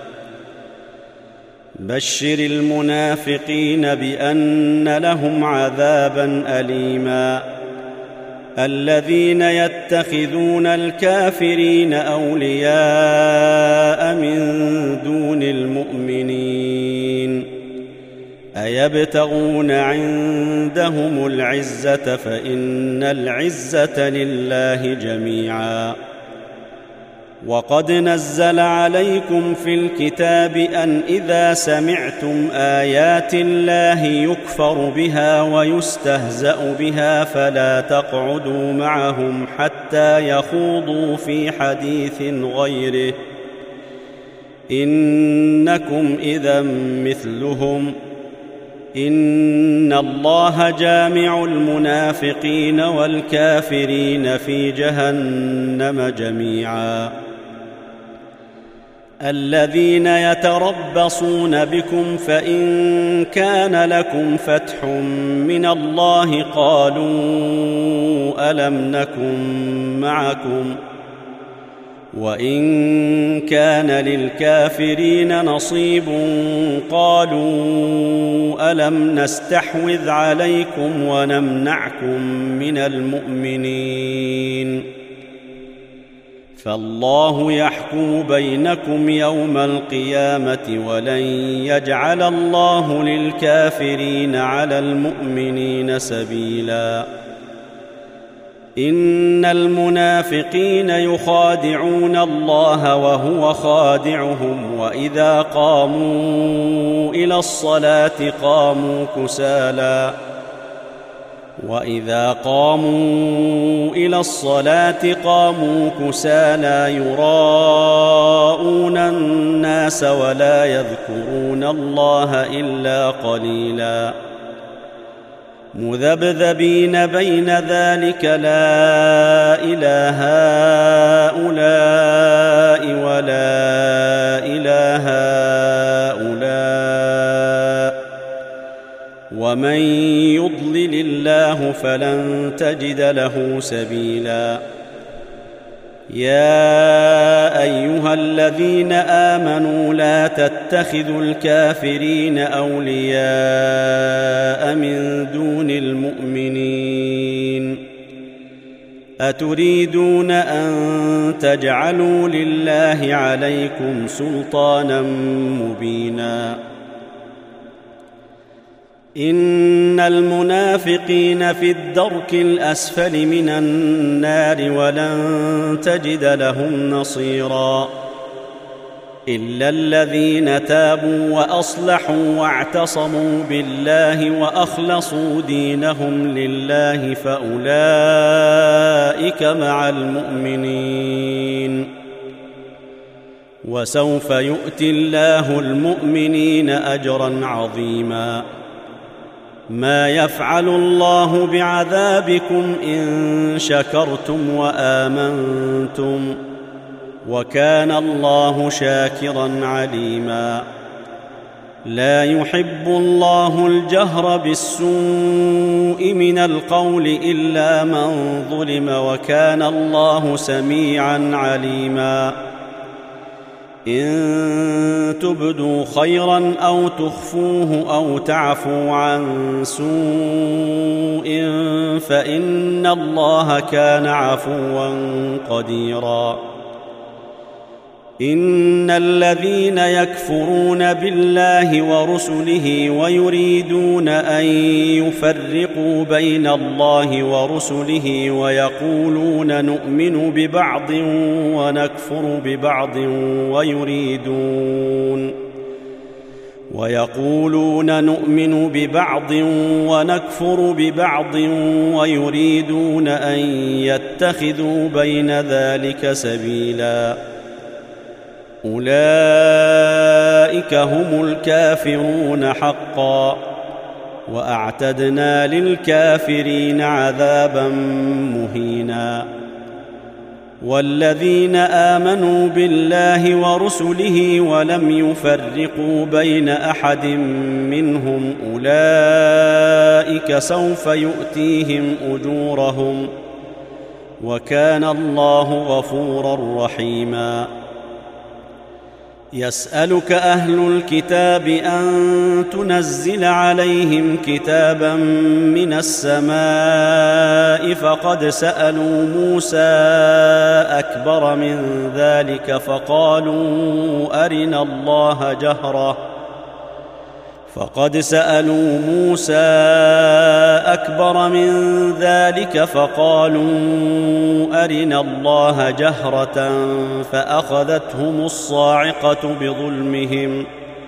بشر المنافقين بأن لهم عذابا أليما. الذين يتخذون الكافرين أولياء من دون المؤمنين، أيبتغون عندهم العزة فإن العزة لله جميعا. وقد نزل عليكم في الكتاب أن إذا سمعتم آيات الله يكفر بها ويستهزأ بها فلا تقعدوا معهم حتى يخوضوا في حديث غيره، إنكم إذا مثلهم، إن الله جامع المنافقين والكافرين في جهنم جميعا. الذين يتربصون بكم فإن كان لكم فتح من الله قالوا ألم نكن معكم وإن كان للكافرين نصيب قالوا ألم نستحوذ عليكم ونمنعكم من المؤمنين فالله يحكم بينكم يوم القيامة ولن يجعل الله للكافرين على المؤمنين سبيلا إن المنافقين يخادعون الله وهو خادعهم وإذا قاموا إلى الصلاة قاموا كسالى يراءون الناس ولا يذكرون الله إلا قليلا مذبذبين بين ذلك لا إله هؤلاء ولا إله هؤلاء ومن يضلل الله فلن تجد له سبيلا يا أيها الذين آمنوا لا تتخذوا الكافرين أولياء من دون المؤمنين أتريدون أن تجعلوا لله عليكم سلطانا مبينا إن المنافقين في الدرك الأسفل من النار ولن تجد لهم نصيرا إلا الذين تابوا وأصلحوا واعتصموا بالله وأخلصوا دينهم لله فأولئك مع المؤمنين وسوف يؤتي الله المؤمنين أجرا عظيما ما يفعل الله بعذابكم إن شكرتم وآمنتم وكان الله شاكرا عليما لا يحب الله الجهر بالسوء من القول إلا من ظلم وكان الله سميعا عليما إن تبدوا خيرا أو تخفوه أو تعفوا عن سوء فإن الله كان عفوا قديرا إن الذين يكفرون بالله ورسله ويريدون أن يفرقوا بين الله ورسله ويقولون نؤمن ببعض ونكفر ببعض ويريدون أن يتخذوا بين ذلك سبيلا أولئك هم الكافرون حقا وأعتدنا للكافرين عذابا مهينا والذين آمنوا بالله ورسله ولم يفرقوا بين أحد منهم أولئك سوف يؤتيهم أجورهم وكان الله غفورا رحيما يسألك أهل الكتاب أن تنزل عليهم كتابا من السماء فقد سألوا موسى أكبر من ذلك فقالوا أرنا الله جهرة فأخذتهم الصاعقة بظلمهم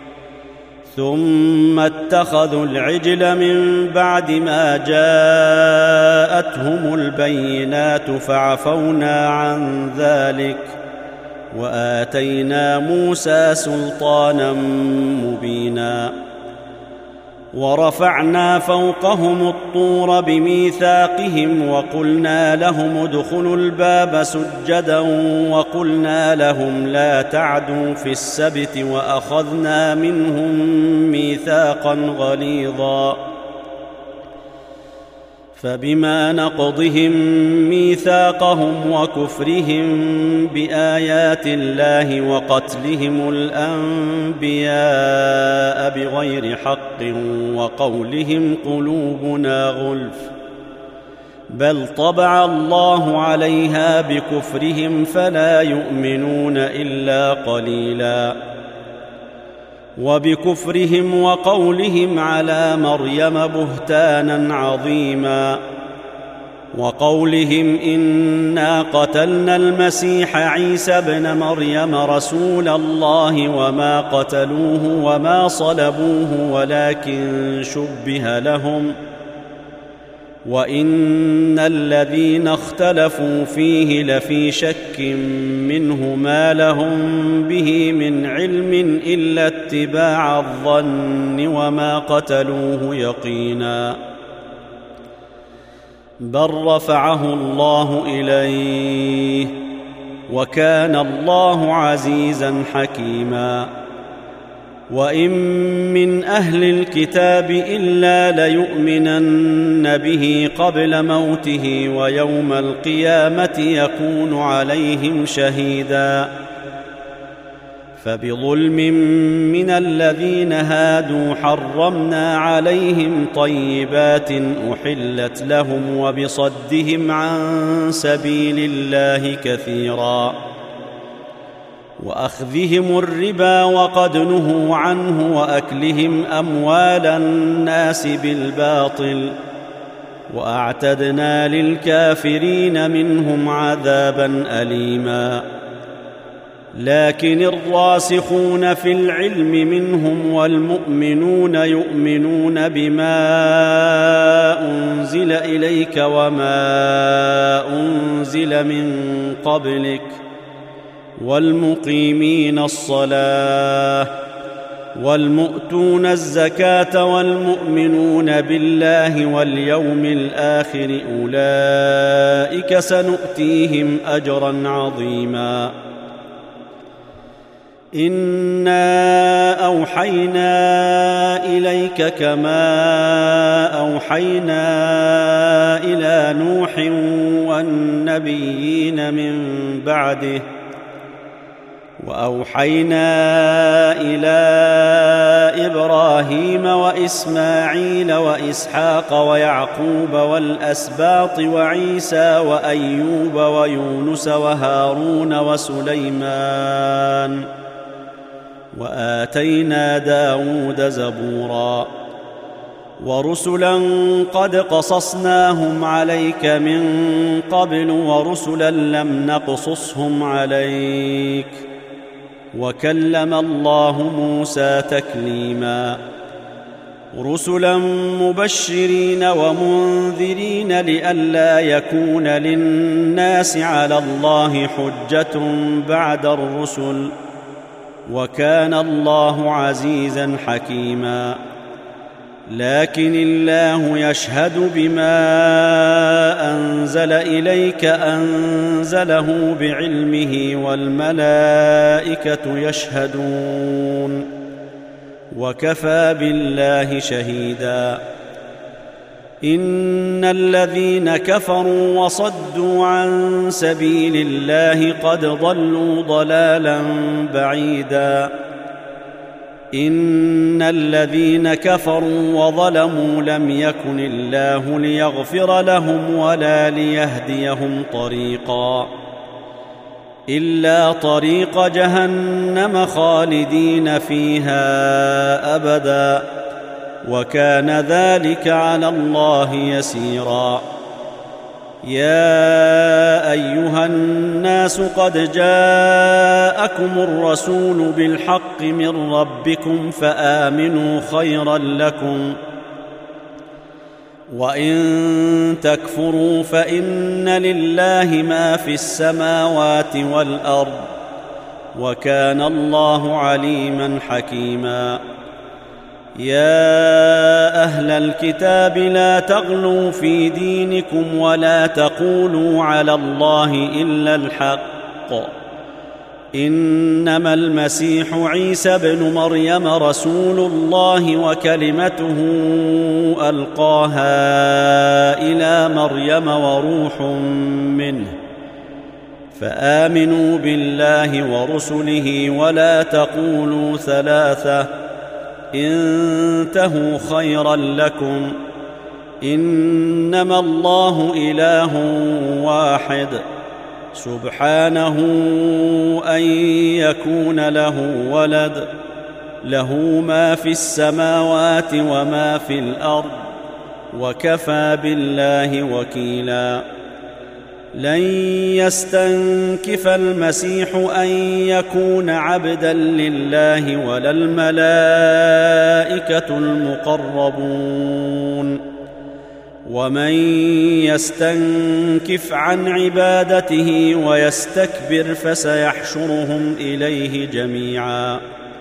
ثم اتخذوا العجل من بعد ما جاءتهم البينات فعفونا عن ذلك وآتينا موسى سلطانا مبينا ورفعنا فوقهم الطور بميثاقهم وقلنا لهم ادخلوا الباب سجدا وقلنا لهم لا تعدوا في السبت وأخذنا منهم ميثاقا غليظا فبما نقضهم ميثاقهم وكفرهم بآيات الله وقتلهم الأنبياء بغير حق وقولهم قلوبنا غلف بل طبع الله عليها بكفرهم فلا يؤمنون إلا قليلا وبكفرهم وقولهم على مريم بهتانا عظيما وقولهم إنا قتلنا المسيح عيسى ابن مريم رسول الله وما قتلوه وما صلبوه ولكن شبه لهم وإن الذين اختلفوا فيه لفي شك منه ما لهم به من علم إلا اتباع الظن وما قتلوه يقينا بل رفعه الله إليه وكان الله عزيزا حكيما وإن من أهل الكتاب إلا ليؤمنن به قبل موته ويوم القيامة يكون عليهم شهيدا فبظلم من الذين هادوا حرمنا عليهم طيبات أحلت لهم وبصدهم عن سبيل الله كثيرا وأخذهم الربا وقد نهوا عنه وأكلهم أموال الناس بالباطل وأعتدنا للكافرين منهم عذابا أليما لكن الراسخون في العلم منهم والمؤمنون يؤمنون بما أنزل إليك وما أنزل من قبلك والمقيمين الصلاة والمؤتون الزكاة والمؤمنون بالله واليوم الآخر أولئك سنؤتيهم أجرا عظيما إنا أوحينا إليك كما أوحينا إلى نوح والنبيين من بعده وأوحينا إلى إبراهيم وإسماعيل وإسحاق ويعقوب والأسباط وعيسى وأيوب ويونس وهارون وسليمان وآتينا داود زبورا ورسلا قد قصصناهم عليك من قبل ورسلا لم نقصصهم عليك وكلم الله موسى تكليما رسلا مبشرين ومنذرين لئلا يكون للناس على الله حجة بعد الرسل وكان الله عزيزا حكيما لكن الله يشهد بما أنزل إليك أنزله بعلمه والملائكة يشهدون وكفى بالله شهيدا إن الذين كفروا وصدوا عن سبيل الله قد ضلوا ضلالا بعيدا إن الذين كفروا وظلموا لم يكن الله ليغفر لهم ولا ليهديهم طريقا إلا طريق جهنم خالدين فيها أبدا وكان ذلك على الله يسيرا يا أيها الناس قد جاءكم الرسول بالحق من ربكم فآمنوا خيرا لكم وإن تكفروا فإن لله ما في السماوات والأرض وكان الله عليما حكيما يا أهل الكتاب لا تغلوا في دينكم ولا تقولوا على الله إلا الحق إنما المسيح عيسى ابن مريم رسول الله وكلمته ألقاها إلى مريم وروح منه فآمنوا بالله ورسله ولا تقولوا ثلاثة انتهوا خيرا لكم إنما الله إله واحد سبحانه أن يكون له ولد له ما في السماوات وما في الأرض وكفى بالله وكيلا لن يستنكف المسيح أن يكون عبدا لله ولا الملائكة المقربون ومن يستنكف عن عبادته ويستكبر فسيحشرهم إليه جميعا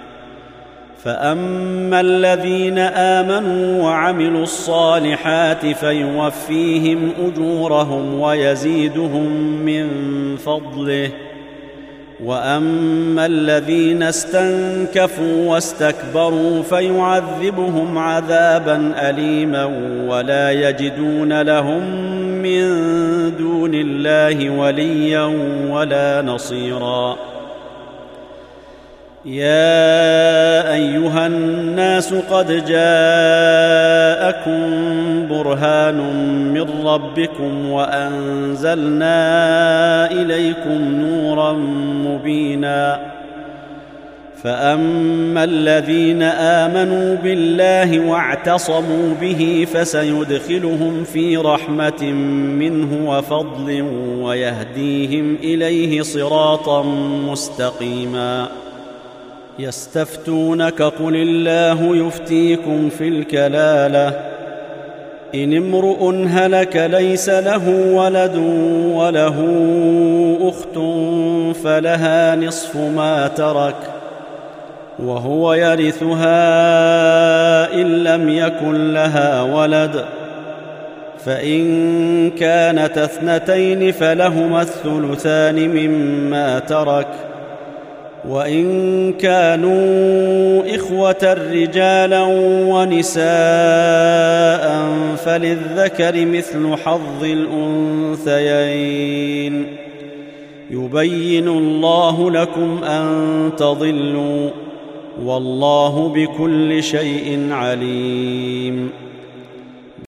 فأما الذين آمنوا وعملوا الصالحات فيوفيهم أجورهم ويزيدهم من فضله وأما الذين استنكفوا واستكبروا فيعذبهم عذابا أليما ولا يجدون لهم من دون الله وليا ولا نصيرا يا أيها الناس قد جاءكم برهان من ربكم وأنزلنا إليكم نورا مبينا فأما الذين آمنوا بالله واعتصموا به فسيدخلهم في رحمة منه وفضل ويهديهم إليه صراطا مستقيما يستفتونك قل الله يفتيكم في الكلالة إن امرؤ هلك ليس له ولد وله أخت فلها نصف ما ترك وهو يرثها إن لم يكن لها ولد فإن كانت اثنتين فلهما الثلثان مما ترك وإن كانوا إخوة رجالا ونساء فللذكر مثل حظ الأنثيين يبين الله لكم أن تضلوا والله بكل شيء عليم